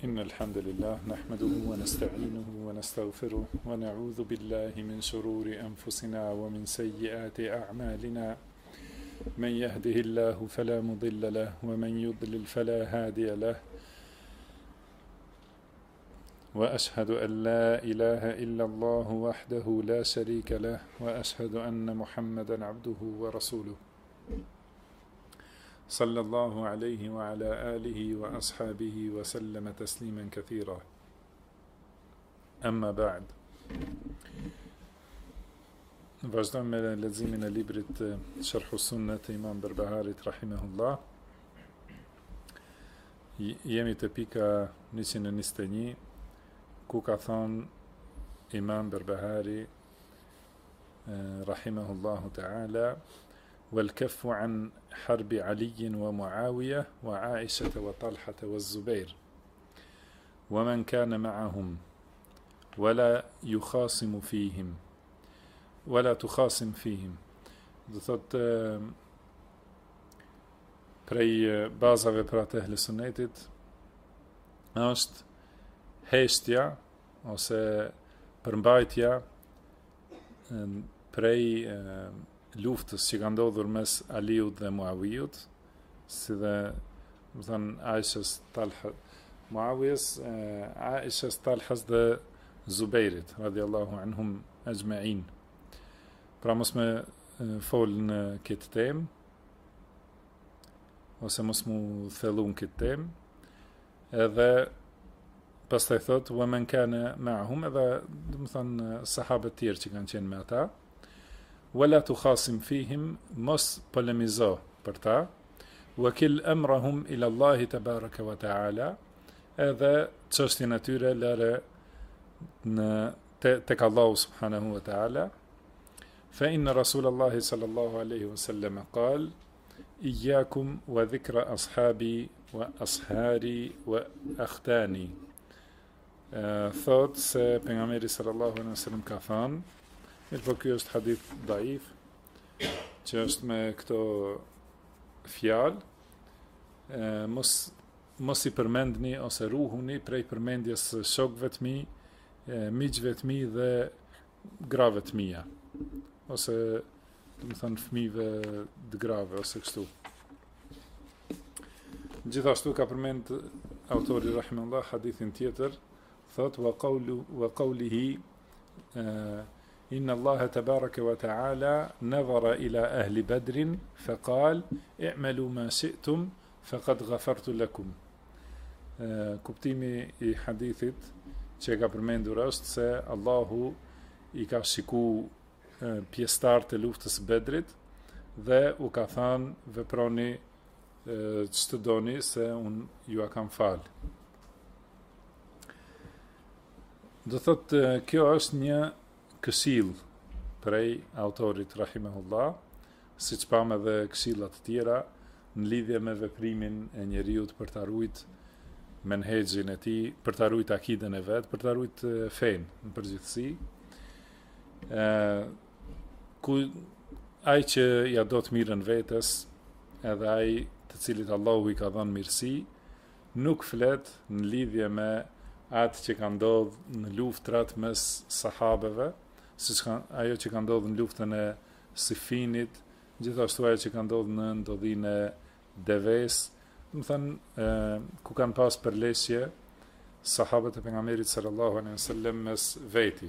إن الحمد لله نحمده ونستعينه ونستغفره ونعوذ بالله من شرور أنفسنا ومن سيئات أعمالنا. من يهده الله فلا مضل له ومن يضلل فلا هادي له، وأشهد أن لا إله إلا الله وحده لا شريك له، وأشهد أن محمدا عبده ورسوله صلى الله عليه وعلى آله وأصحابه وسلم تسليما كثيرا. أما بعد، vazhdojmë me leximin e librit Sharh us-Sunnah të Imam Berbaharit rahimahullah. Jemi te pika 121 ku ka thënë Imam Berbahari rahimahullahu ta'ala: والكف عن حرب علي ومعاوية وعائشة وطلحة والزبير ومن كان معهم ولا يخاصم فيهم ولا تخاصم فيهم. Do thot prej bazave për atë ehli sunnetit është heshtja ose përmbajtja prej luftës që ka ndodhur mes Aliut dhe Muawijut, si dhe më thënë Aishës, Talha, Muawiyës, Aishës, Talhas dhe Zubejrit radiallahu anhum ajma'in. Pra mos me folë në këtë temë, ose mos mu thellu në këtë temë, edhe pastaj thot wa man kana ma'hum, edhe do të thënë sahabët tjerë që kanë qenë me ata, wala tukhasim fihim, mos polemizo për ta, wakil amrahum ila Allahi tabaraka wa ta'ala, edhe çështjen e tyre lëre në tek Allahu subhanahu wa ta'ala. Fa inna Rasulallahi sallallahu alaihi wasallam qal: iyyakum wa dhikra ashabi wa ashari wa akhtani. Thot se pejgamberi sallallahu alaihi wasallam ka thënë, po ky është hadith daif, që është me këto fjalë, mos i përmendni ose ruhuni prej përmendjes së shokëve të mi, miqve të mi dhe grave të mia, ose do të thënë fëmijëve të grave ose kështu. Gjithashtu ka përmend autori rahimahullah hadithin tjetër, thot wa qawlihi إن الله تبارك وتعالى نظر إلى أهل بدر فقال اعملوا ما شئتم فقد غفرت لكم. Kuptimi i hadithit që ka përmendur është se Allahu i ka shiku pjesëtarët e luftës Bedrit dhe u ka thënë veproni ç'të doni se unë ju a kam falë. Do thotë kjo është një këshill prej autorit rahimahullah, siç pam edhe këshillat të tjera në lidhje me veprimin e njeriut për ta ruajtur menhexhin e tij, për ta ruajtur akiden e vet, për ta ruajtur fen në përgjithësi. Ku ai që ja do të mirën vetes, edhe ai të cilit Allahu i ka dhënë mirësi, nuk flet në lidhje me atë që ka ndodhur në luftrat mes sahabeve, siç ajo që ka ndodhur në luftën e Sifinit, gjithashtu ajo që ka ndodhur në ndodhinë e Deves, do të thënë ku kanë pas përleshje sahabët e pejgamberit sallallahu alaihi wasallam mes veti.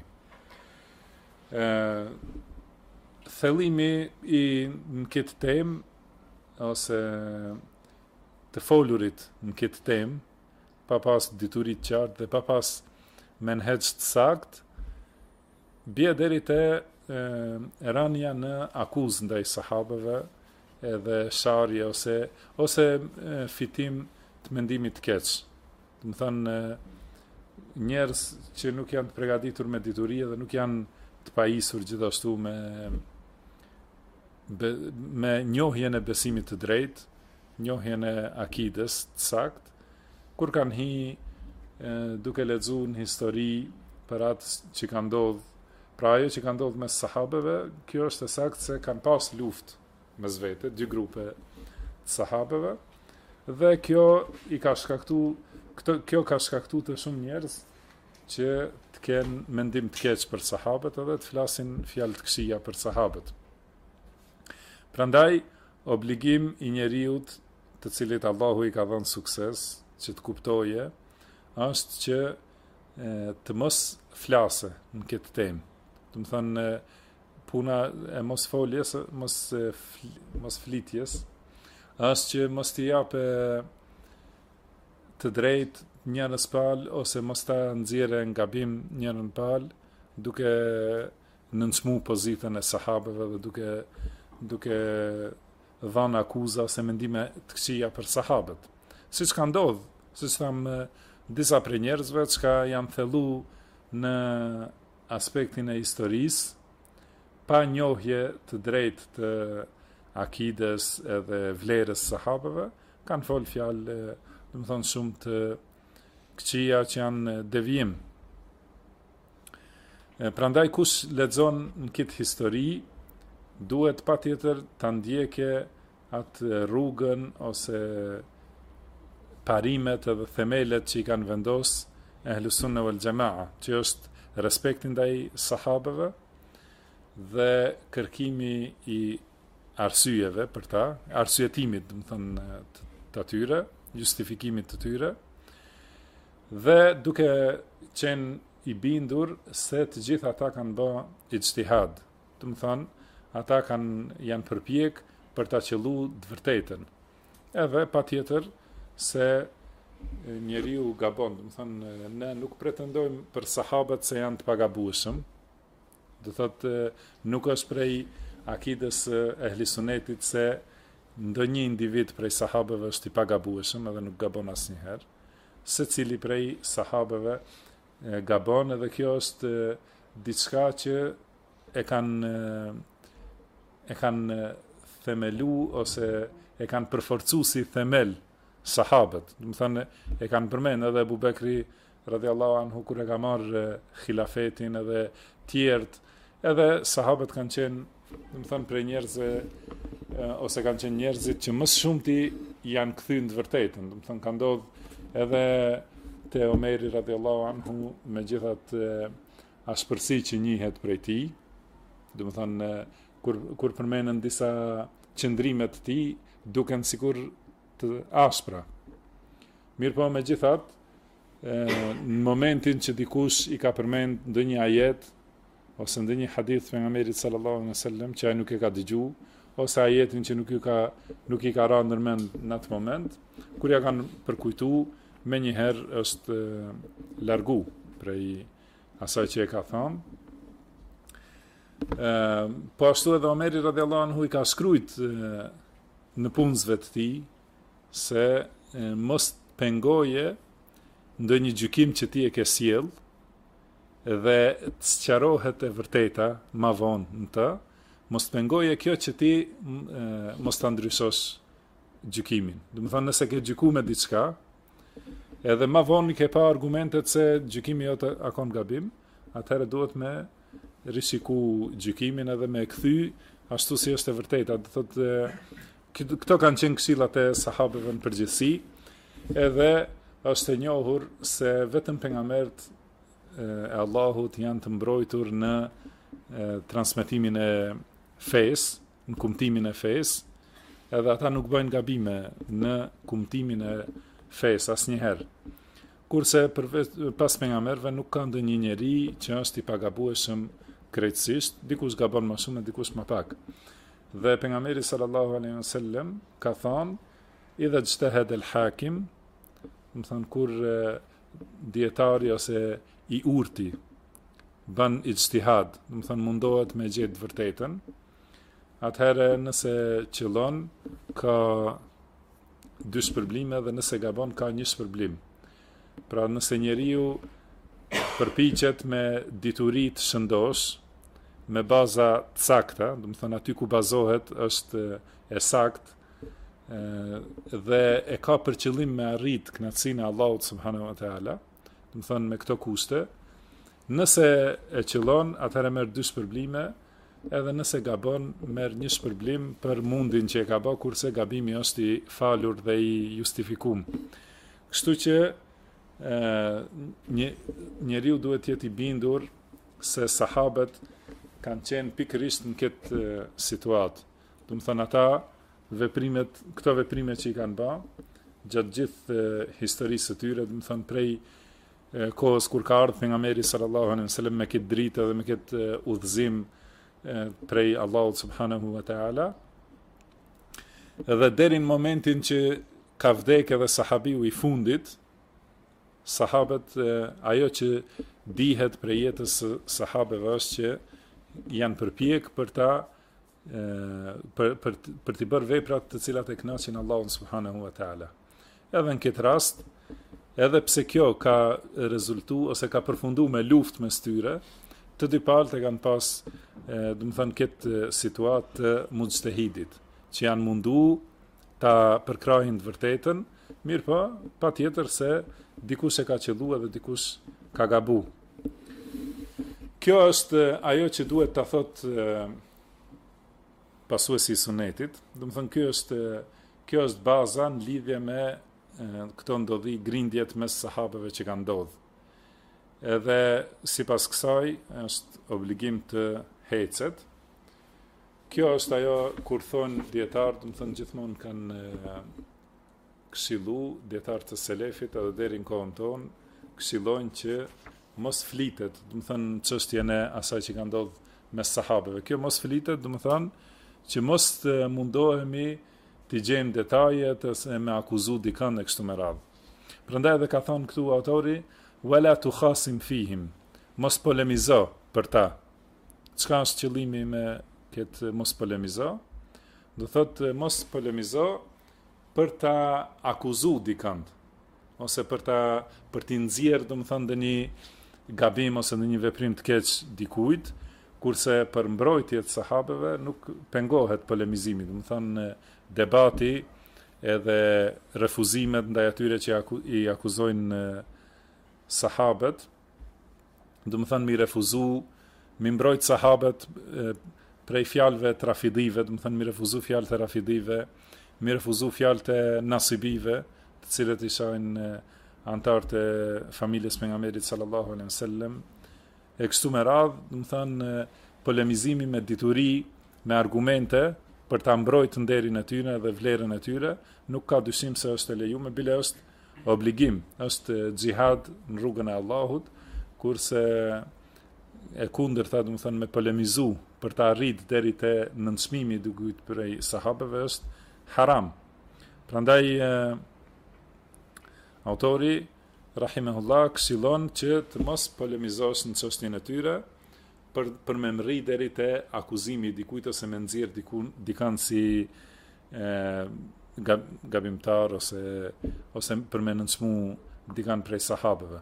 Thellimi në këtë temë ose të folurit në këtë temë, pa pas diturit qartë dhe pa pas menhexh të saktë, bie deri te rania në akuzë ndaj sahabëve, edhe sharje ose fitim të mendimit të keq. Do të thënë njerëz që nuk janë të përgatitur me dituri dhe nuk janë të pajisur gjithashtu me njohjen e besimit të drejtë, njohjen e akides të saktë, kur kanë duke lexuar në histori për atë që ka ndodhur. Pra ajo që ka ndodhur mes sahabeve, kjo është e saktë se kanë pas luftë mes vete, dy grupe të sahabeve, dhe kjo i ka shkaktuar kjo ka shkaktuar të shumë njerëz që të kenë mendim të keq për sahabët edhe të flasin fjalë të këqija për sahabët. Prandaj, obligim i njeriut të cilit Allahu i ka dhënë sukses, që të kuptoje, është që të mos flase në këtë temë. Do të thënë, puna e mos foljes, mos flitjes, është që mos t'i japë të drejt njërës palë, ose mos ta nxjerrë në gabim njërën palë, duke nënçmu pozitën e sahabëve dhe duke dhënë akuza ose mendime të këqija për sahabët. Siç ka ndodhur, siç thamë, disa prej njerëzve që janë thellu në aspektin e historisë, pa njohje të drejtë të akides edhe vlerës sahabëve, kanë folë fjalë, do të thonë, shumë të këqija që janë devijim. Prandaj kush lexon në këtë histori, duhet patjetër ta ndjekë atë rrugën ose parimet edhe themelet që i kanë vendosur Ahlus Sunna wal Jamaa, që është respekti ndaj sahabëve dhe kërkimi i arsyeve për ta, arsyetimit, do të thënë, të atyre, justifikimit të tyre, dhe duke qenë i bindur se të gjithë ata kanë bë ijtihad. Do të thënë, ata janë përpjek për ta qelluar të vërtetën. Edhe patjetër se njeriu gabon, do të thënë, ne nuk pretendojmë për sahabët se janë të pagabueshëm. Do thotë, nuk është prej akides e ehlisunetit se ndonjë individ prej sahabëve është i pagabueshëm edhe nuk gabon asnjëherë. Secili prej sahabëve gabon, edhe kjo është diçka që e kanë themelu ose e kanë përforcuar si themel sahabët. Do të thënë, e kanë përmend edhe Abu Bekri radhiyallahu anhu kur e ka marrë khilafetin, edhe tjerët, edhe sahabët kanë qenë, do të thënë, prej njerëzve ose kanë qenë njerëzit që më shumti janë kthyer në vërtetën. Do të thënë, ka ndodhur edhe te Omeri radhiyallahu anhu, megjithatë ashpërsi që njihet prej tij, do të thënë, kur përmenden disa qëndrime të tij, duken sikur të ashpra. Mirëpo megjithatë, në momentin që dikush i ka përmend ndonjë ajet ose ndonjë hadith pejgamberit sallallahu alaihi wasallam që ai nuk e ka dëgjuar, ose ajetin që nuk i ka rënë ndërmend në atë moment, kur ja kanë përkujtuar, menjëherë është largu prej asaj që e ka thënë. Po ashtu edhe Omeri radhiyallahu anhu i ka shkruajt në punësve të tij se mos pengoje ndonjë gjykim që ti e ke sjell dhe të sqarohet e vërteta ma vonë në të, mos pengoje kjo që ti mos ta ndryshosh gjykimin. Do të thonë, nëse ke gjykuar me diçka, edhe ma vonë i ke pa argumentet se gjykimi jot akon gabim, atëherë duhet me rishiku gjykimin edhe me kthy ashtu si është e vërteta. Do thotë, këto kanë qenë këshillat e sahabëve në përgjithësi, edhe është e njohur se vetëm pejgamberët e Allahut janë të mbrojtur në transmetimin e fesë, në kumtimin e fesë, edhe ata nuk bëjnë gabime në kumtimin e fesë asnjëherë. Kurse pas pejgamberëve nuk ka ndonjë njeri që është i pagabueshëm krejtësisht, dikush gabon më shumë, dikush më pak. Dhe pejgamberi sallallahu alaihi wasallam ka thënë: "Idha ijtahad al-hakim", do të thonë, kur dietari ose i urti bën ijtihad, do të thonë mundohet me gjetë vërtetën, atëherë nëse qëllon ka dy shpërblime dhe nëse gabon ka një shpërblim. Pra nëse njeriu përpiqet me dituri të shëndosh, me baza të sakta, do të thonë aty ku bazohet është e saktë, dhe e ka për qëllim me arrit kënaqësinë e Allahut subhanahu wa taala, do të thonë me këto kushte, nëse e qëllon, atëherë merr dy shpërblime, edhe nëse gabon, merr një shpërblim për mundin që e ka bërë, kurse gabimi është i falur dhe i justifikuar. Kështu që njeriu duhet jetë i bindur se sahabët kanë qenë pikërisht në këtë situatë. Do të thënë ata këto veprime që i kanë bë gjatë gjithë historisë së tyre, do të thënë prej kohës kur ka ardhur pejgamberi sallallahu alaihi wasallam me këtë dritë dhe me këtë udhëzim prej Allahut subhanahu wa taala, edhe deri në momentin që ka vdekë edhe sahabiu i fundit, sahabët, ajo që dihet prej jetës së sahabeve është që janë përpjek për ta për të bërë veprat të cilat e kënaqin Allahun subhanahu wa taala. Edhe në këtë rast, edhe pse kjo ka rezultu ose ka përfundu me luftë mes tyre, të dy palët e kanë pas, do të thënë, këtë situatë të mujtehidit, që janë mundu ta përkrahin të vërtetën, mirë po, patjetër se dikush e ka qellu edhe dikush ka gabu. Kjo është ajo që duhet ta thotë pasuesi i sunetit. Do të thënë, kjo është baza në lidhje me këto ndodhi, grindjet mes sahabeve që kanë ndodhur. Edhe sipas kësaj është obligim të hecet. Kjo është ajo kur thonë dietarë, do të thënë gjithmonë kanë këshillu dietarë të selefit edhe deri në kohën tonë, këshillojnë që mos flitet, do të thënë çështjen e asaj që ka ndodhur mes sahabeve. Kjo mos flitet, do të thënë që mos mundohemi të gjejmë detajet ose me akuzu dikën e kështu me radhë. Prandaj edhe ka thonë këtu autori, wala tukhasim fihim, mos polemizo për ta. Çka është qëllimi me këtë mos polemizo? Do thotë mos polemizo për ta akuzu dikën, ose për t'i nxjerrë, do të thënë, ndonjë gabim ose ndonjë veprim të keq dikujt, kurse për mbrojtjet sahabeve nuk pengohet polemizimi, do të thënë debati edhe refuzimet ndaj atyre që i akuzojnë sahabët, do të thënë mi mbrojt sahabët prej fjalëve të rafidive, do të thënë mi refuzu fjalët e rafidive, mi refuzu fjalët e nasibive, të cilët ishin antarët e familjes pejgamberit sallallahu alaihi wasallam. E kështu me radhë, do të thënë polemizimi me dituri, me argumente për ta mbrojtur nderin e tyre dhe vlerën e tyre, nuk ka dyshim se është e lejuar, bile është obligim, është xhihad në rrugën e Allahut, kurse e kundërta, do të thënë me polemizu për ta arrit deri te nënçmimi i dikujt prej sahabeve është haram. Prandaj autori rahimahullah këshillon që të mos polemizosh në çështjen e tyre për me mri deri te akuzimi i dikujt ose me nxjerr dikën si gabimtar ose për me nënçmu dikën prej sahabeve.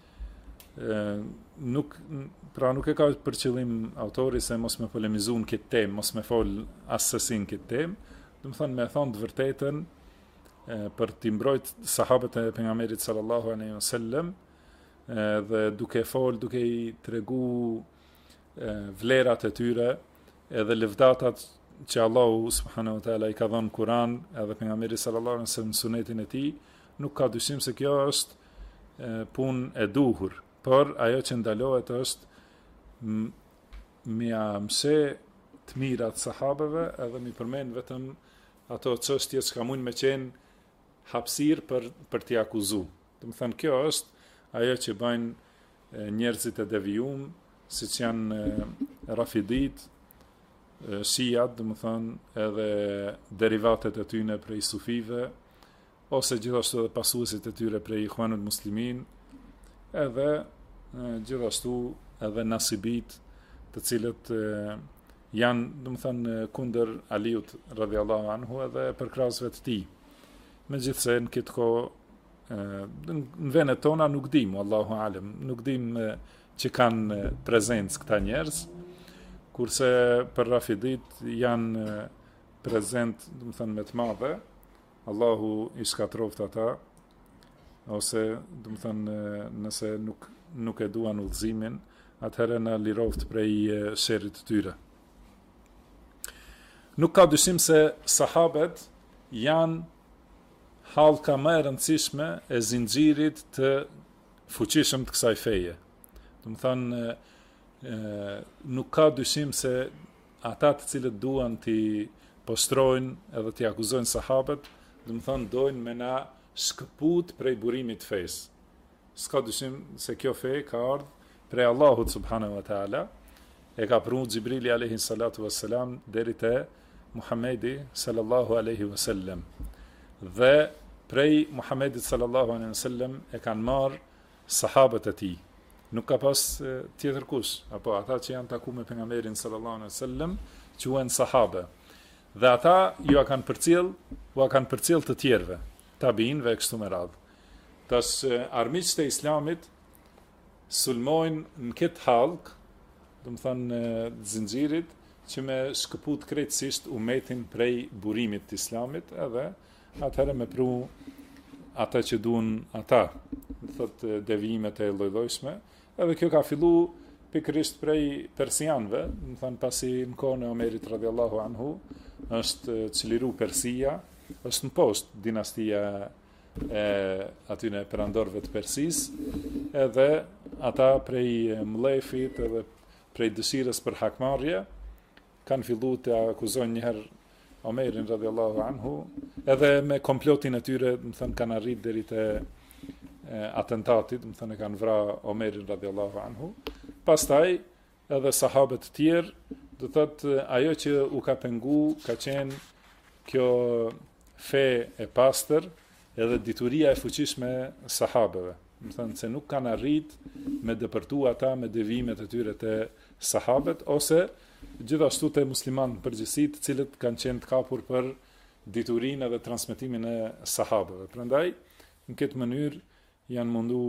Nuk e ka për qëllim autori se mos me polemizu në këtë temë, mos me fol asësin këtë temë, do të thënë me thonë të vërtetën për t'i mbrojt sahabët e pejgamberit sallallahu alaihi wasallam, dhe duke i tregu vlerat e tyre edhe lëvdatat që Allahu subhanahu wa taala i ka dhënë Kur'an edhe pejgamberi sallallahu alaihi wasallam sunetin e tij, nuk ka dyshim se kjo është punë e duhur, por ajo që ndalohet është mja mëse të mirat sahabeve edhe mi përmend vetëm ato çështje që mund me qenë hapësirë për t'i akuzu. Do të thënë kjo është ajo që bëjnë njerëzit e devijum, siç janë rafidit, shijat, do të thënë edhe derivatet e tyre prej sufive, ose gjithashtu edhe pasuesit e tyre prej Ikhwanul Muslimin, edhe gjithashtu edhe nasibit, të cilët janë, do të thënë, kundër Aliut radhiyallahu anhu edhe përkrahësve të tij. Megjithse në këtë kohë në vendet tona nuk dim, Allahu alem, nuk dim që kanë prezencë këta njerëz, kurse për rafidit janë prezent, do të thënë, me të madhe. Allahu i shkatroft ata, ose do të thënë nëse nuk e duan udhëzimin, atëherë na liroft prej sherrit të tyre. Nuk ka dyshim se sahabët janë hallka më e rëndësishme e zinxhirit të fuqishëm të kësaj feje. Do të thonë nuk ka dyshim se ata të cilët duan t'i postrojnë edhe t'i akuzojnë sahabët, do të thonë dojnë me na shkëput prej burimit të fesë. S'ka dyshim se kjo fe ka ardhur prej Allahut subhanahu wa taala, e ka pru Gjibrili alayhi salatu wassalam deri te Muhamedi sallallahu alaihi wasallam. Dhe prej Muhamedit sallallahu alaihi wasallam e kanë marr sahabët e tij. Nuk ka pas tjetër kush, apo ata që janë taku me pejgamberin sallallahu alaihi wasallam quhen sahabe. Dhe ata ju kanë përcjell të tjerëve, tabiinëve kështu me radhë. Tash armiqtë e Islamit sulmojnë në këtë hallk, do të thënë zinxhirit, që me shkëput krejtësisht umetin prej burimit të Islamit, edhe atëherë me pru ata që duan ata, do thotë devijimet e lloj-llojshme, edhe kjo ka fillu pikërisht prej persianëve, do thënë pasi në kohën e Omerit radhiyallahu anhu është çliru Persia, është në poshtë dinastia e atyne perandorëve të Persisë, edhe ata prej mlefit edhe prej dëshirës për hakmarrje kanë fillu të akuzojnë njëherë Omerin radhiyallahu anhu, edhe me komplotin e tyre, do të thënë kanë arrit deri te atentatit, do të thënë kanë vrarë Omerin radhiyallahu anhu. Pastaj edhe sahabët të tjerë, do thotë ajo që u ka pengu ka qenë kjo fe e pastër, edhe dituria e fuqishme sahabëve. Do thënë se nuk kanë arrit me dëpërtu ata me devijimet e tyre të sahabët, ose gjithashtu të muslimanë përgjithësi, të cilët kanë qenë të kapur për diturinë dhe transmetimin e sahabëve. Prandaj, në këtë mënyrë janë mundu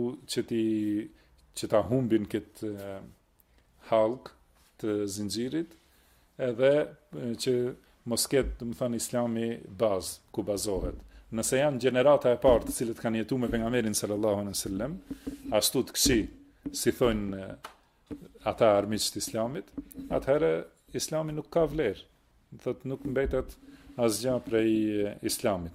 që ta humbin këtë halk të zinxhirit, edhe që mos ketë, do të thënë, Islami bazë, ku bazohet. Nëse janë gjenerata e parë të cilët kanë jetuar me pejgamberin sallallahu alaihi wasallam, ashtu të këqij, si thonë ata armiqtë të Islamit, atëherë Islami nuk ka vlerë. Do thotë nuk mbetet asgjë prej Islamit.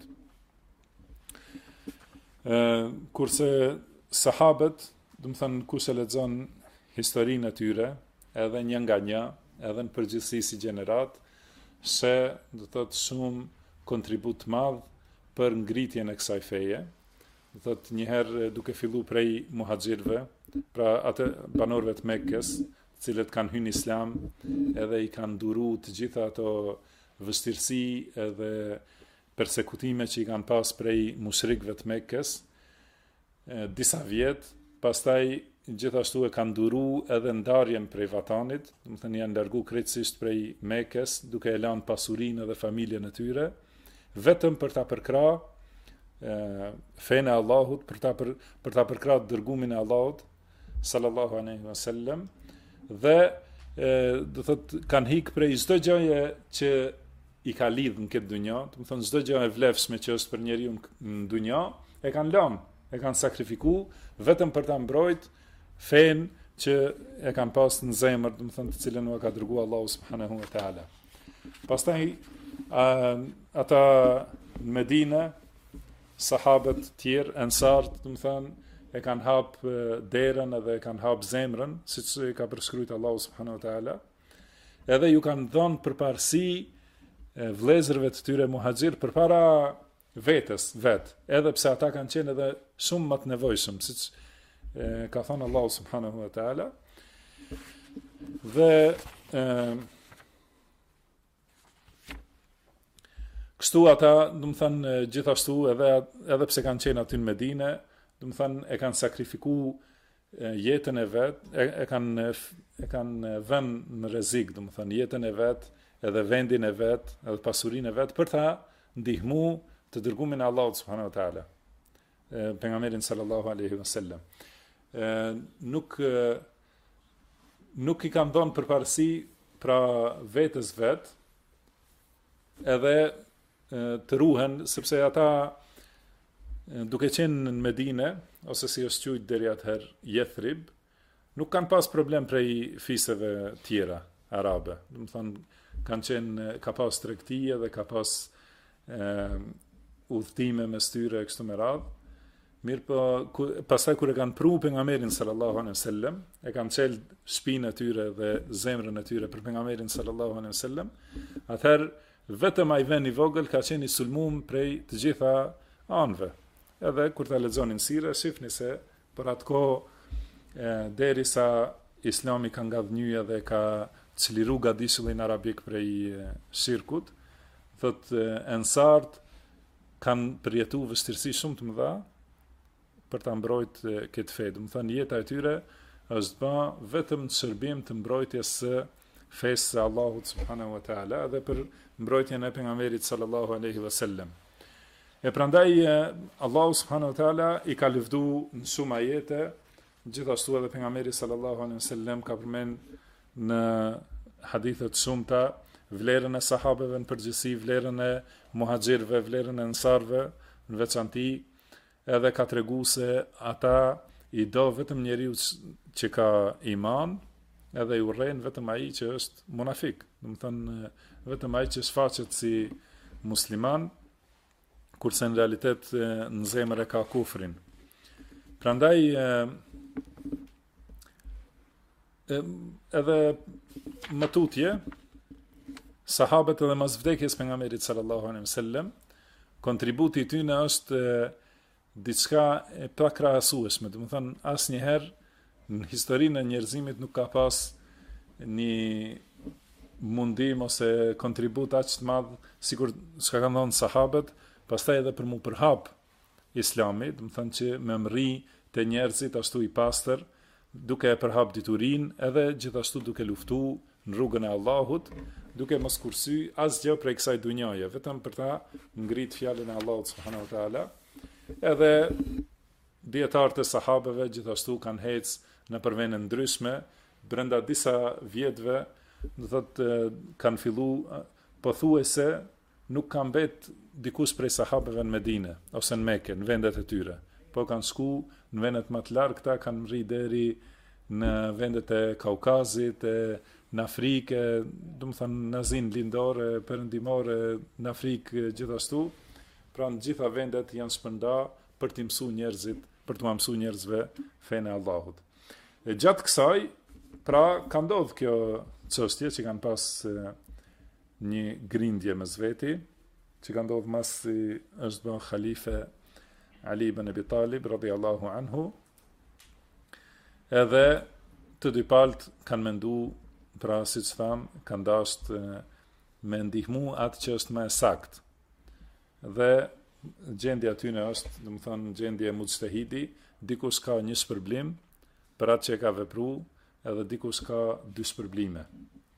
Kurse sahabët, do të thënë kush e lexon historinë e tyre, edhe një nga një, edhe në përgjithësi si gjenerat, se do thotë shumë kontribut madh për ngritjen e kësaj feje. Do thotë njëherë duke fillu prej muhaxhirëve, pra atë banorëve të Mekkës, të cilët kanë hyrë në Islam, edhe i kanë duru të gjitha ato vështirësi edhe persekutime që i kanë pas prej mushrikëve të Mekkës, disa vjet, pastaj gjithashtu e kanë duru edhe ndarjen prej vatanit, do të thënë janë largu krejtësisht prej Mekkës, duke e lanë pasurinë dhe familjen e tyre, vetëm për ta përkra fenë e Allahut, për ta përkra dërgumin e Allahut sallallahu alaihi wasallam, dhe do thotë kanë hik prej çdo gjëje që i ka lidh në këtë dunjë, do të thonë çdo gjë e vlefshme që është për njeriu në dunjë, e kanë lënë, e kanë sakrifikuar vetëm për ta mbrojt fenë që e kanë pas në zemër, do të thonë të cilën u ka dërguar Allahu subhanahu wa taala. Pastaj ata në Medinë, sahabët tjerë, ensart, do të thonë, e kanë hap derën edhe e kanë hap zemrën, siç e ka përshkruajtur Allahu subhanahu wa taala. Edhe ju kanë dhënë përparësi vëllezërve të tyre muhaxhir përpara vetes, edhe pse ata kanë qenë edhe shumë më të nevojshëm, siç ka thënë Allahu subhanahu wa taala. Dhe kështu ata, do të thënë, gjithashtu edhe pse kanë qenë aty në Medinë, do të thënë e kanë sakrifikuar jetën e vet, e kanë vënë në rrezik, do të thënë jetën e vet, edhe vendin e vet, edhe pasurinë e vet për ta ndihmuar të dërgumin e Allahut subhanahu wa taala, pejgamberin sallallahu alaihi wasallam. Nuk i kanë dhënë përparësi pra vetes vet, edhe të ruhen, sepse ata duke qenë në Medinë, ose si është quajtur deri atëherë Yathrib, nuk kanë pas problem prej fisëve tjera arabe. Do të thonë kanë qenë, ka pas tregtie dhe ka pas udhëtime mes tyre kështu me radhë. Mirë po, pastaj kur e kanë pru pejgamberin sallallahu alaihi wasallam, e kanë çel shpinën e tyre dhe zemrën e tyre për pejgamberin sallallahu alaihi wasallam, atëherë vetëm ai vend i vogël ka qenë i sulmuar prej të gjitha anëve. Edhe kur ta lexonin sirë, shihni se për atë kohë derisa Islami ka ngadhnyer dhe ka çliru gadishullin arabik prej shirkut, thot ensart kanë përjetu vështirësi shumë të mëdha për ta mbrojtë këtë fe. Do të thënë jeta e tyre është bë vetëm në shërbim të mbrojtjes së fesë së Allahut subhanahu wa taala dhe për mbrojtjen e pejgamberit sallallahu alaihi wasallam. E prandaj Allahu subhanahu wa taala i ka lëvdu në shumë ajete, gjithashtu edhe pejgamberi sallallahu alaihi wasallam ka përmend në hadithe të shumta vlerën e sahabeve në përgjithësi, vlerën e muhaxhirëve, vlerën e ensarve në veçanti, edhe ka tregu se ata i do vetëm njeriu që ka iman, edhe i urren vetëm ai që është munafik. Do të thënë vetëm ai që shfaqet si musliman, kurse në realitet në zemër e ka kufrin. Prandaj edhe më tutje sahabët edhe mas vdekjes pejgamberit sallallahu alaihi wasallam, kontributi i tyre është diçka e pakrahasueshme. Do të thënë asnjëherë në historinë e njerëzimit nuk ka pas një mundim ose kontribut aq të madh sikur çka kanë dhënë sahabët, pastaj edhe për mu përhap Islamit, do të thënë që me mri të njerëzit ashtu i pastër, duke e përhap diturinë, edhe gjithashtu duke luftu në rrugën e Allahut, duke mos kursy asgjë prej kësaj dunjaje, vetëm për ta ngrit fjalën e Allahut subhanahu wa taala. Edhe dietarët e sahabeve gjithashtu kanë ecë në përvene ndryshme, brenda disa vjetëve, do thotë kanë fillu pothuajse nuk ka mbet dikush prej sahabeve në Medinë ose në Mekë, në vendet e tyre, po kanë shku në vendet më të largëta, kanë rri deri në vendet e Kaukazit, në Afrikë, do të thënë në zinë lindore, perëndimore, në Afrikë gjithashtu. Pra në gjitha vendet janë shpërnda për të mësuar njerëzit, për të mësuar njerëzve fenë e Allahut. E gjatë kësaj, pra ka ndodhur kjo çështje që kanë pas një grindje mes veti, që ka ndodhur mas është bën khalife Ali ibn Abi Talib radhiyallahu anhu. Edhe të dy palët kanë mendu, pra siç tham, kanë dashur me ndihmu atë që është më e saktë. Dhe gjendja aty në është, do të thonë gjendje mujtahidi, dikush ka një shpërblim për atë që e ka vepruar, edhe dikush ka dy shpërblime.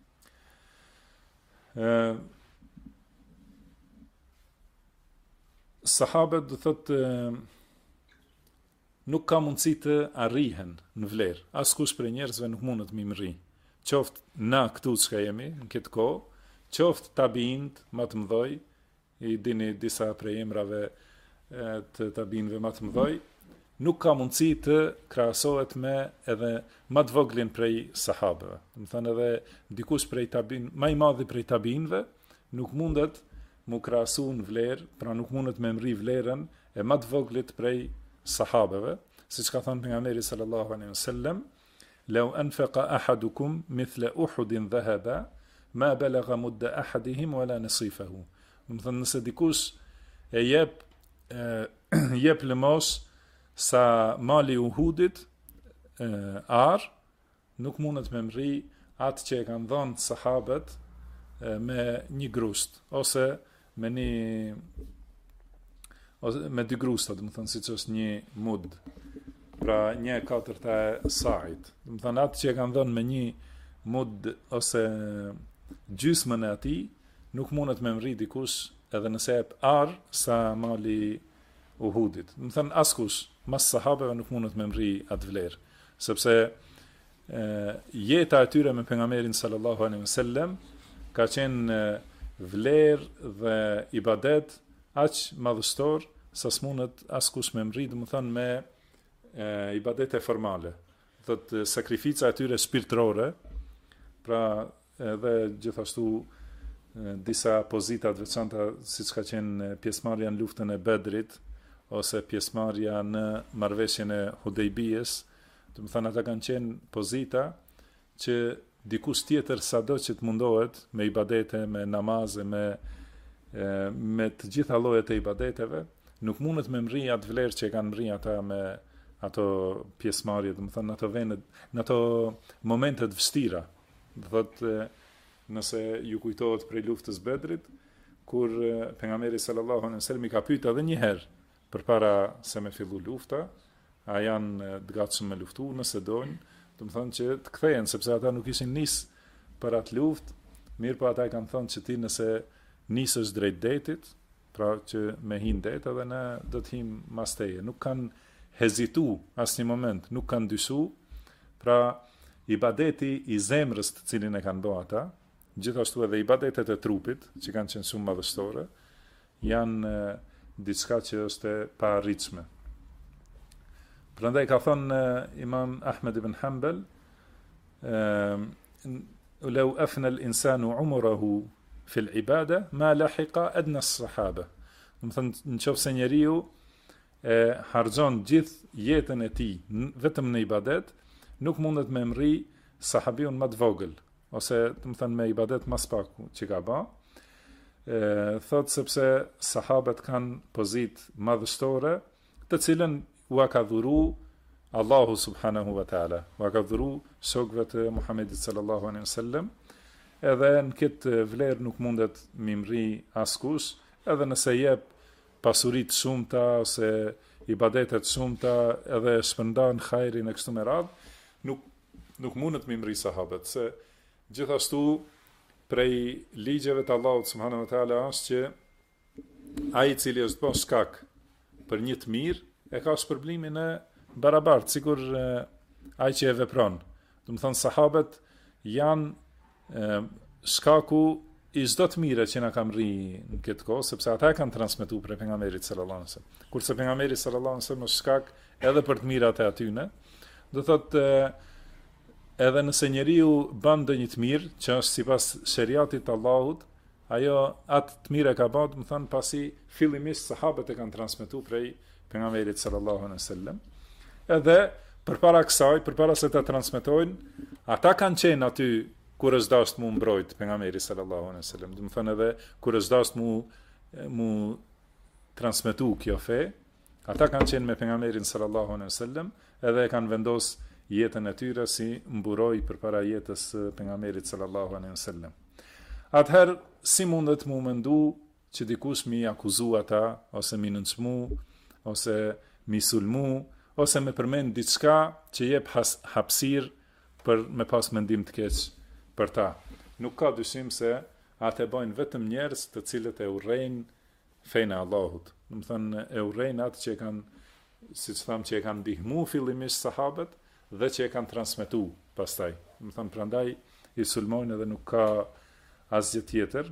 Sahabët do thotë nuk ka mundësi të arrihen në vlerë. Askush prej njerëzve nuk mundet me mri. Qoftë na këtu që jemi në këtë kohë, qoftë tabiint më të mëdhoj, i dini disa prej emrave të tabinëve më të mëdhoj, nuk ka mundësi të krahasohet me edhe më të voglin prej sahabëve. Do të thënë edhe dikush prej tabin, më i madhi prej tabinëve, nuk mundet mu krahasu në vlerë, pra nuk mundet me mri vlerën e më të voglit prej sahabëve, siç ka thënë pejgamberi sallallahu alaihi wasallam, "Law anfaqa ahadukum mithla Uhudin dhahaba, ma balagha mudda ahadihim wala nasifahu." Do të thënë nëse dikush e jep lëmos sa mali i Uhudit nuk mundet me mri atë që e kanë dhënë sahabët me një grusht ose me dy grusta, do të thënë siç është një mud, pra 1/4 e sa'it. Do të thënë atë që e kanë dhënë me një mud ose gjysmën e atij, nuk mundet me mri dikush edhe nëse jep sa mali Uhudit. Do të thënë askush mas sahabeve nuk mundet me mri atë vlerë, sepse jeta e tyre me pejgamberin sallallahu alaihi wasallam ka qenë vlerë dhe ibadet aq madhështor sa s'mundet askush me mri, do të thënë me ibadete formale. Thotë sakrifica e tyre shpirtërore, pra edhe gjithashtu disa pozita të veçanta siç ka qenë pjesëmarrja në luftën e Bedrit ose pjesëmarrja në marrëveshjen e Hudejbijës, do të thënë ata kanë qenë pozita që dikush tjetër sado që të mundohet me ibadete, me namaze, me të gjitha llojet e ibadeteve, nuk mundet me mri atë vlerë që e kanë mri ata me ato pjesëmarrje, do të thënë në ato vende, në ato momente të vështira. Do thotë nëse ju kujtohet prej luftës Bedrit, kur pejgamberi sallallahu alaihi wasallam i ka pyetur edhe një herë përpara se me fillu lufta, a janë të gatshëm me luftu, nëse dojnë, do të thonë që të kthehen, sepse ata nuk ishin nis për atë luftë, mirë po ata i kanë thënë që ti nëse nisësh drejt detit, pra që me hin det edhe ne do të him mas teje. Nuk kanë hezitu asnjë moment, nuk kanë dyshu, pra ibadeti i zemrës të cilin e kanë bërë ata, gjithashtu edhe ibadetet e trupit, që kanë qenë shumë madhështore, janë diçka që është e paarritshme. Prandaj ka thënë Imam Ahmed ibn Hanbal, "Law afna al-insanu 'umrahu fi al-ibada ma lahiqa adna as-sahaba." Do të thënë nëse njeriu e harxhon gjithë jetën e tij vetëm në ibadet, nuk mundet me mri sahabiun më të vogël, ose do të thënë me ibadet më pak që ka bë. Thot sepse sahabët kanë pozitë madhështore, të cilën u ka dhuru Allahu subhanahu wa taala, u ka dhuru shokëve të Muhamedit sallallahu alaihi wasallam, edhe në këtë vlerë nuk mundet me mri askush, edhe nëse jep pasuritë shumëta ose ibadetet shumëta, edhe shpërndan hajrin e kështu me radhë, nuk mundet me mri sahabët, se gjithashtu prej ligjeve të Allahut subhanahu wa taala është që ai i cili është bën shkak për një të mirë e ka shpërblimin e barabartë, sikur ai që e vepron. Do të thonë sahabët janë shkaku i çdo të mire që na ka mri në këtë kohë, sepse ata e kanë transmetuar prej pejgamberit sallallahu alajhi wasallam. Kurse pejgamberi sallallahu alajhi wasallam është shkak edhe për të mirat e atyne, do thotë edhe nëse njeriu bën ndonjë të mirë, që është sipas sheriatit të Allahut, ajo atë të mirë ka bërë, do të thonë pasi fillimisht sahabët e kanë transmetuar prej pejgamberit sallallahu alajhi wasallam. Edhe përpara kësaj, përpara se ta transmetojnë, ata kanë qenë aty kur është dashur mu mbrojt pejgamberi sallallahu alajhi wasallam. Do të thonë edhe kur është dashur mu transmetu kjo fe, ata kanë qenë me pejgamberin sallallahu alajhi wasallam, edhe e kanë vendosur jetën e tyre si mburoj përpara jetës së pejgamberit sallallahu alajhi wasallam. Atëherë si mundet mu mendu që dikush mi akuzu ata, ose mi nënçmu, ose mi sulmu, ose me përmend diçka që jep hapësirë për me pas mendim të keq për ta. Nuk ka dyshim se atë e bojnë vetëm njerëz të cilët e urrejnë fenë e Allahut. Do të thënë e urrejnë atë që kanë, siç tham, që e kanë ndihmu fillimisht sahabët dhe që e kanë transmetu pastaj. Do të thënë prandaj i sulmojnë edhe nuk ka asgjë tjetër.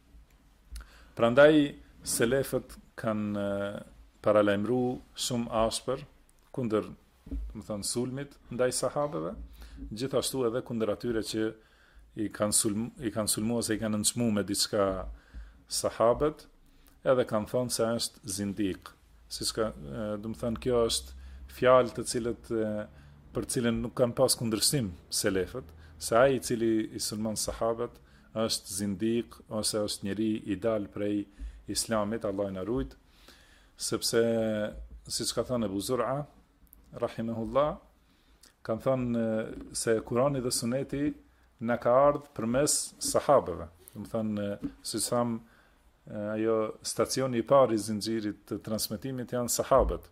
Prandaj selefët kanë paralajmëru shumë ashpër kundër, do të thënë, sulmit ndaj sahabëve, gjithashtu edhe kundër atyre që i kanë sulmuar ose i kanë nënçmuar me diçka sahabët, edhe kanë thonë se është zindik. Do të thënë, kjo është fjalë të cilët për cilën nuk kanë pas kundërshtim selefët, se ai i cili i sulmon sahabët është zindik ose është njeri i dal prej islamit, Allah na ruaj, sepse siç ka thënë Abu Zur'a rahimahullah, kanë thënë se Kurani dhe Suneti na ka ardhur përmes sahabëve. Do të thënë, siç tham, ajo stacioni i parë i zinxhirit të transmetimit janë sahabët.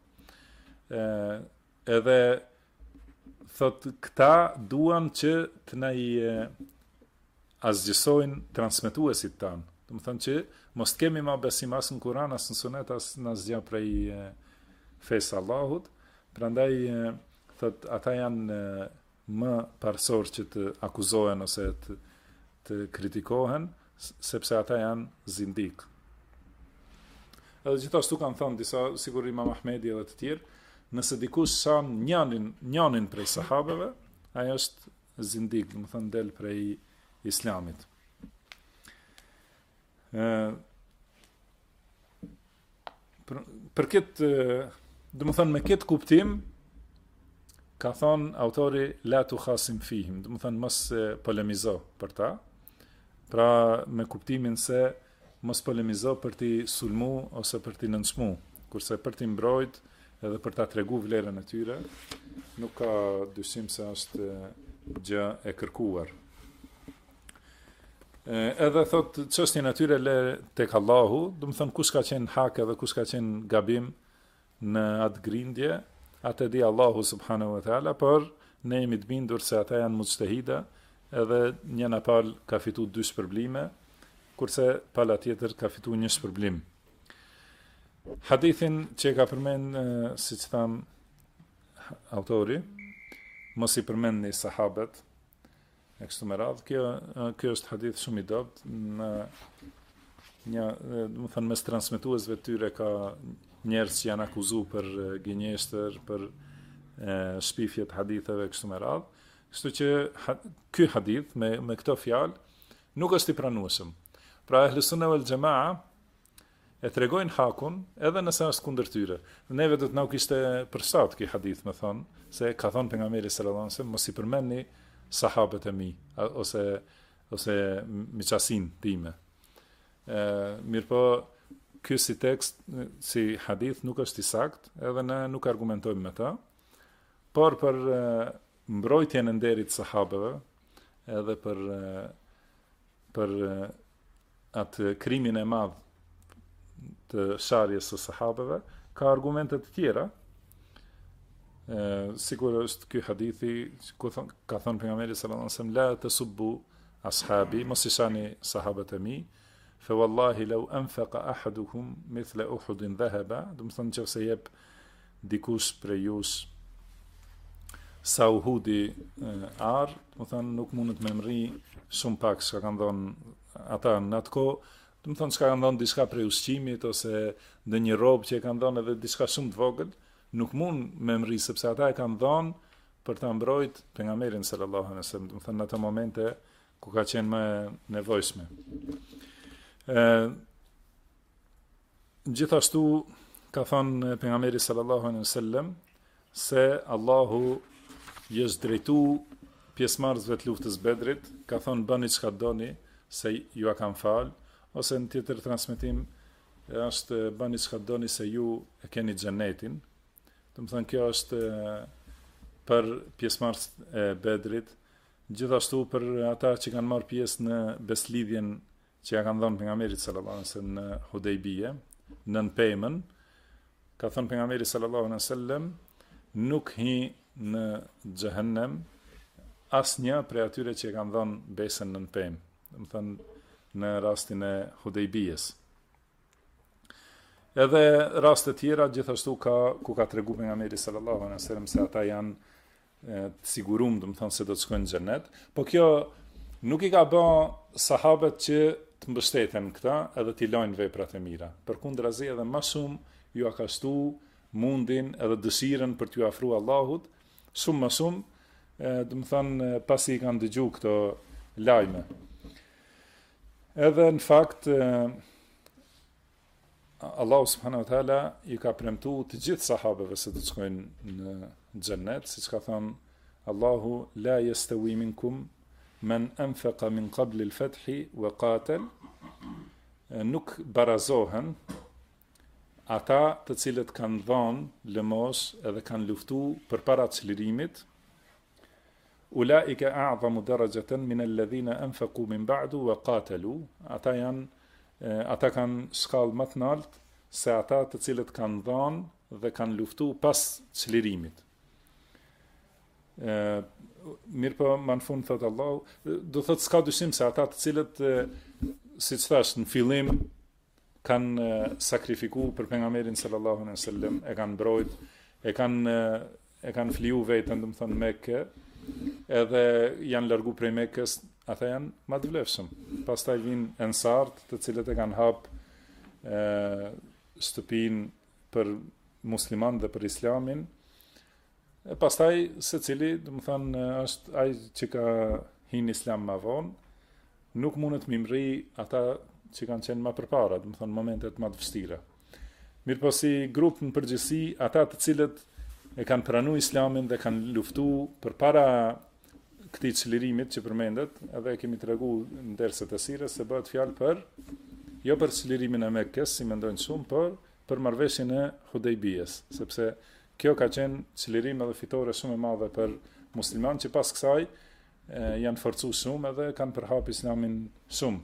Edhe thot këta duan që të na i azgjësojnë transmetuesit tanë. Do të thënë që mos kemi ma besim as në Kur'an, as në Sunet, as në asgjë prej fesë Allahut. Prandaj thot ata janë më parsor që të akuzohen ose të kritikohen, sepse ata janë zindik. Edhe gjithashtu kanë thënë disa, sigur Imam Ahmedi edhe të tjerë, nëse dikush shan njanin prej sahabeve, ajo është zindik, do të thënë del prej islamit. për këtë, do të thonë me këtë kuptim, ka thonë autori la tu khasim fihim, do të thonë mos polemizo për ta, pra me kuptimin se mos polemizo për t'i sulmu ose për t'i nënçmu, kurse për t'i mbrojt edhe për ta tregu vlerën e tyre, nuk ka dyshim se është gjë e kërkuar. Edhe thot çështjen e tyre le tek Allahu, do të thonë kush ka qenë hak edhe kush ka qenë gabim në atë grindje, atë di Allahu subhanahu wa taala, por ne jemi të bindur se ata janë mujtahida, edhe njëna pal ka fitu 2 shpërblime, kurse pala tjetër ka fitu 1 shpërblim. Hadithin që ka përmend, siç tham autori, mos i përmendni sahabët e kështu me radhë, kjo është hadith shumë i dobët, në një, do të thënë mes transmetuesve të tyre ka njerëz që janë akuzuar për gënjeshtër, për shpifje të haditheve kështu me radhë. Kështu që ky hadith me këto fjalë nuk është i pranueshëm. Pra Ahlus Sunna wal Jamaa e tregojnë hakun edhe nëse është kundër tyre. Neve do të na kishte përshtat ky hadith, më thon, se ka thënë pejgamberi sallallahu alajhi wasallam mos i përmendni sahabët e mi ose miqasin time. Mirë po, ky si tekst, si hadith nuk është i sakt, edhe ne nuk argumentojmë me ta, por për mbrojtjen e nderit sahabëve, edhe për atë krimin e madh të sharjes së sahabëve, ka argumente të tjera. Sigur është ky hadithi ka thënë pejgamberi sallallahu alajhi wasallam la tasubbu ashabi, mos i shani sahabët e mi, fa wallahi law anfaqa ahaduhum mithla uhudin dhahaba, do të thonë nëse jep dikush prej jush sa Uhudi ar, do të thonë nuk mundet me mri shumë pak çka kanë dhënë ata në atë kohë, do të thonë çka kanë dhënë diçka prej ushqimit ose ndonjë rrobë që e kanë dhënë edhe diçka shumë të vogël, nuk mund me mri sepse ata e kanë dhënë për ta mbrojt pejgamberin sallallahu alaihi wasallam, do të thonë në ato momente ku ka qenë më nevojshme. Gjithashtu ka thënë pejgamberi sallallahu alaihi wasallam se Allahu i është drejtu pjesëmarrësve të luftës Bedrit, ka thënë bëni çka doni se ju a kam fal, ose në tjetër transmetim është bëni çka doni se ju e keni xhenetin. Do të thonë kjo është për pjesëmarrësit e Bedrit, gjithashtu për ata që kanë marrë pjesë në beslidhjen që ja kanë dhënë pejgamberit sallallahu alajhi wasallam në Hudejbije, nën pemën, ka thënë pejgamberi sallallahu alajhi wasallam nuk hi në xhehenem asnjë prej atyre që kanë dhënë besën nën pemë, do të thënë në rastin e Hudejbijes. Edhe raste tjera gjithashtu ku ka tregu pejgamberi sallallahu alajhi wasallam se ata janë të sigurum, do të thonë se do të shkojnë në xhenet, po kjo nuk i ka bë sahabët që të mbështeten këta edhe t'i lajnë veprat e mira. Përkundrazi edhe më shumë ju ka shtu mundin edhe dëshirën për t'ju afruar Allahut, shumë më shumë, do të thonë pasi i kanë dëgjuar këto lajme. Edhe në fakt Allahu subhanahu wa taala i ka premtuar të gjithë sahabëve se do të shkojnë në xhennet, siç ka thënë Allahu la yastawi minkum man anfaqa min qabl al-fath wa qatal, nuk barazohen ata të cilët kanë dhënë lëmos edhe kanë luftuar përpara çlirimit, ulaika a'zamu darajatan min alladhina anfaqu min ba'du wa qatalu, ata kanë shkallë më të lartë se ata të cilët kanë dhënë dhe kanë luftuar pas çlirimit. Mirë po, më në fund thot Allahu, do thot s'ka dyshim se ata të cilët, siç thash në fillim, kanë sakrifikuar për pejgamberin sallallahu alaihi wasallam, e kanë mbrojt, e kanë fliu veten, do të thonë Mekë, edhe janë largu prej Mekës, ata janë më të vlefshëm. Pastaj vinë ensart, të cilët e kanë hap shtëpinë për musliman dhe për islamin. E pastaj secili, do të thonë, është ai që ka hyrë në islam më vonë, nuk mundet më mri ata që kanë qenë më përpara, do të thonë momentet më të vështira. Mirë po si grup në përgjithësi, ata të cilët e kanë pranu islamin dhe kanë luftu për para këtij çlirimit që përmendet, edhe kemi tregu në derset e sirës se bëhet fjalë për jo për çlirimin e Mekkes, si mendojnë shumë, por për marrëveshjen e Hudejbijes, sepse kjo ka qenë çlirim edhe fitore shumë e madhe për muslimanë që pas kësaj janë forcuar shumë edhe kanë përhap islamin shumë.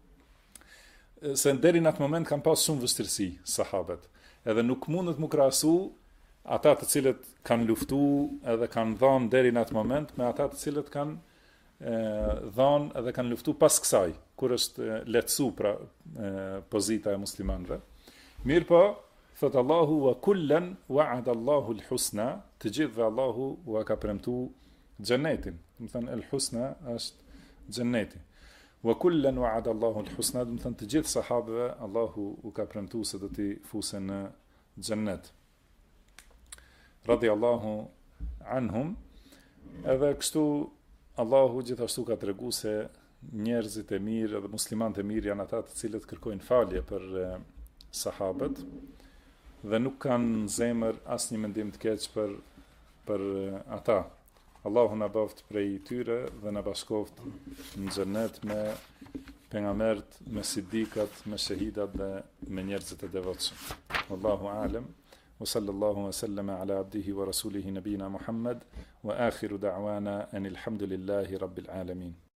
Se deri në atë moment kanë pas shumë vështirësi sahabët, edhe nuk mundet mu krahasu ata të cilët kanë luftu edhe kanë dhënë deri në atë moment me ata të cilët kanë dhënë edhe kanë luftu pas kësaj, kur është lehtësu pra pozita e muslimanëve. Mirë po, thot Allahu wa kullan wa'ada Allahu al-husna, të gjithëve Allahu u ka premtu xhenetin. Do të thënë el-husna është xheneti. Wa kullan wa'ada Allahu al-husna, do të thënë të gjithë sahabëve Allahu u ka premtu se do t'i fusen në xhennet. Radiallahu anhum, edhe kështu Allahu gjithashtu ka tregu se njerëzit e mirë edhe muslimanët e mirë janë ata të cilët kërkojnë falje për sahabët dhe nuk kanë në zemër asnjë mendim të keq për ata. Allahu na bëft prej tyre dhe na bashkoft në xhennet me pejgambert, me siddikat, me shahidat dhe me njerëzit e devotshëm. Wallahu a'lam. وصلى الله وسلم على عبده ورسوله نبينا محمد وآخر دعوانا أن الحمد لله رب العالمين.